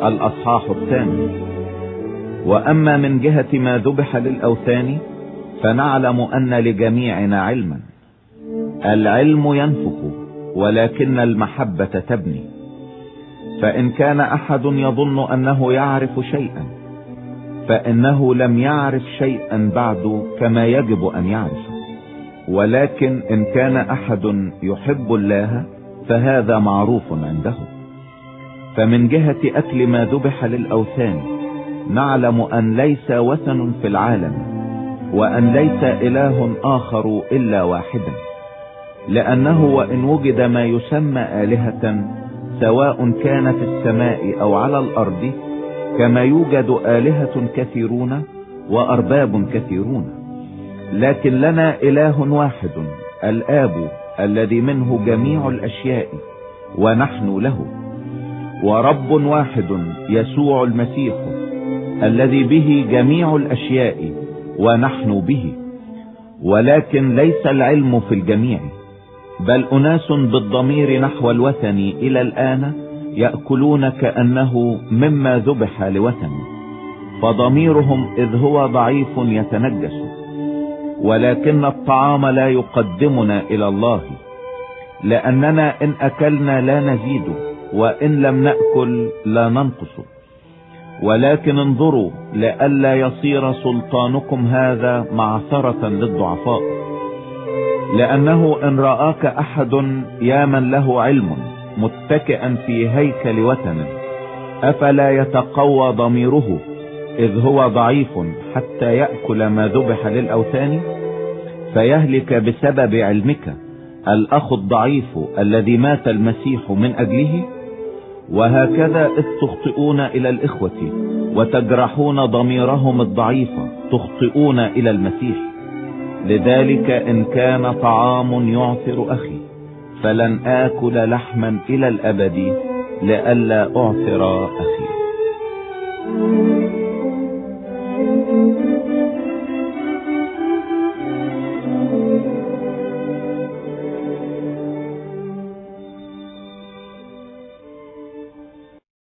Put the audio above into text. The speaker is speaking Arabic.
الأصحاح 2. وأما من جهة ما ذبح للأوثان فنعلم أن لجميعنا علما. العلم ينفخ ولكن المحبة تبني. فإن كان أحد يظن أنه يعرف شيئا فإنه لم يعرف شيئا بعد كما يجب أن يعرف. ولكن إن كان أحد يحب الله فهذا معروف عنده. فمن جهة أكل ما ذبح للأوثان نعلم أن ليس وثن في العالم وأن ليس إله آخر إلا واحدا، لأنه وإن وجد ما يسمى آلهة سواء كان في السماء أو على الأرض كما يوجد آلهة كثيرون وأرباب كثيرون، لكن لنا إله واحد الآب الذي منه جميع الأشياء ونحن له، ورب واحد يسوع المسيح الذي به جميع الأشياء ونحن به. ولكن ليس العلم في الجميع، بل أناس بالضمير نحو الوثن إلى الآن يأكلون كأنه مما ذبح لوثن، فضميرهم إذ هو ضعيف يتنجس. ولكن الطعام لا يقدمنا إلى الله، لأننا إن أكلنا لا نزيد وإن لم نأكل لا ننقص. ولكن انظروا لئلا يصير سلطانكم هذا معثرة للضعفاء، لأنه إن رآك أحد يا من له علم متكئا في هيكل وثن أفلا يتقوى ضميره إذ هو ضعيف حتى يأكل ما ذبح للأوثان، فيهلك بسبب علمك الأخ الضعيف الذي مات المسيح من أجله. وهكذا إذ تخطئون إلى الإخوة وتجرحون ضميرهم الضعيف تخطئون إلى المسيح. لذلك إن كان طعام يعثر أخي فلن آكل لحما إلى الأبد لئلا أعثر أخي.